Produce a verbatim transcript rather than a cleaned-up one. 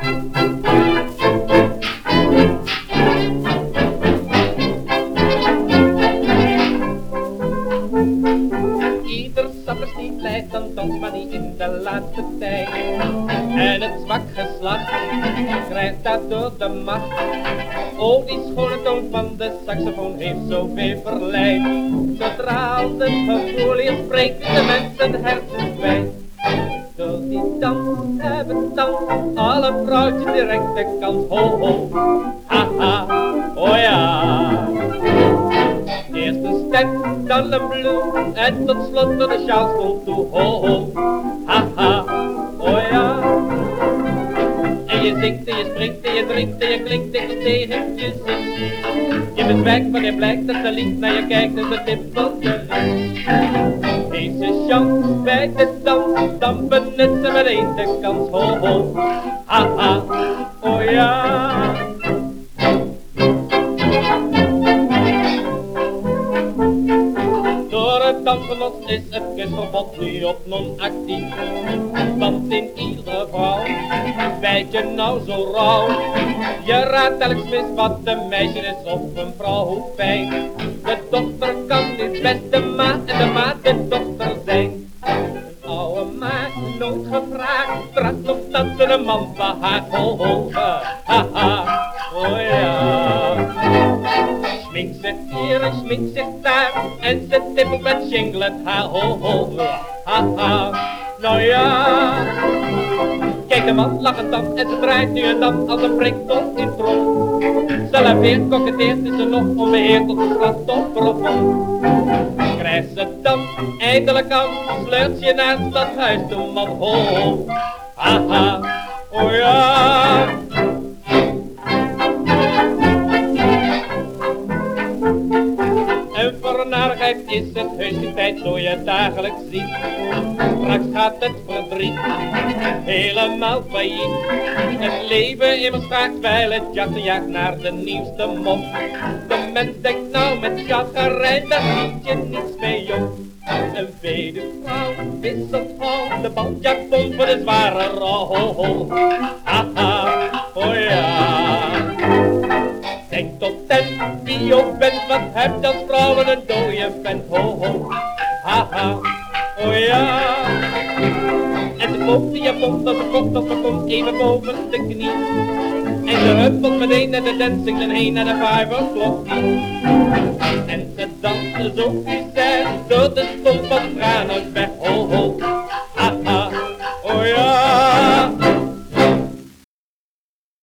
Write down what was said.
Ieder sappersdiet leidt dan dans maar niet in de laatste tijd. En het zwak geslacht krijgt daardoor de macht. Oh, die schone toon van de saxofoon heeft zoveel verleid. Zodra als het gevoel hier spreekt, is de mensen hersens kwijt. Door die dans hebben dan alle vrouwtjes direct de kans. Ho, ho, haha, oh ja. Eerst een step, dan een bloem en tot slot door de sjaal stond toe. Ho, ho, haha, oh ja. En je zingt en je springt en je drinkt en je klinkt en je tegen je zin. Je bent weg wanneer blijkt dat ze lief naar je kijkt en de tip van de ring. Deze chance bij de dans, dan benut ze meteen de kans. Ho, ho, haha, oh ja. Dansgenot is het kusverbod nu op non-actief. Want in iedere vrouw bijt je nou zo rauw. Je raadt telkens mis wat een meisje is of een vrouw, hoe fijn. De dochter kan nu best de ma en de ma de dochter zijn. Een oude ma, nooit gevraagd, vraagt of dat ze de man behaagt. Ho, ho, ha, ha, oh ja. Schminkt zich hier en schminkt zich daar en ze tippelt met shinglet haar. Ho, ho, ha, ha, nou ja. Kijk de man lachend dan en ze draait nu en dan als een prikdop in trom. Ze laveert, koketteert, is ze nog onbeheerd tot een slachtofferbom. Krijgt ze dan eindelijk aan, sleurt ze je naar het stadhuis toe, man. Ho, ho, ha, ha, oh ja. En voor een aardigheid is het heus die tijd zo je dagelijks ziet. Straks gaat het verdriet helemaal failliet. Het leven immers vaart wijl het jachten jaagt naar de nieuwste mop. De mens denkt nou met chagrijn, daar ziet je niets mee op. Een weduwvrouw wisselt gauw de bandjapon voor de zware rol. Ho, ho, haha, oh ja. Denk tot ten wie je ook bent, wat hebt als vrouwen een dooie vent. Ho, ho, haha, oh ja. En ze koopt die japon als ze kocht als ze komt even boven de knie. En ze huppelt meteen naar de dancing en heen naar de vijf o'clock. En ze dansen zo bizar door de stomp van tranen weg. Ho, ho.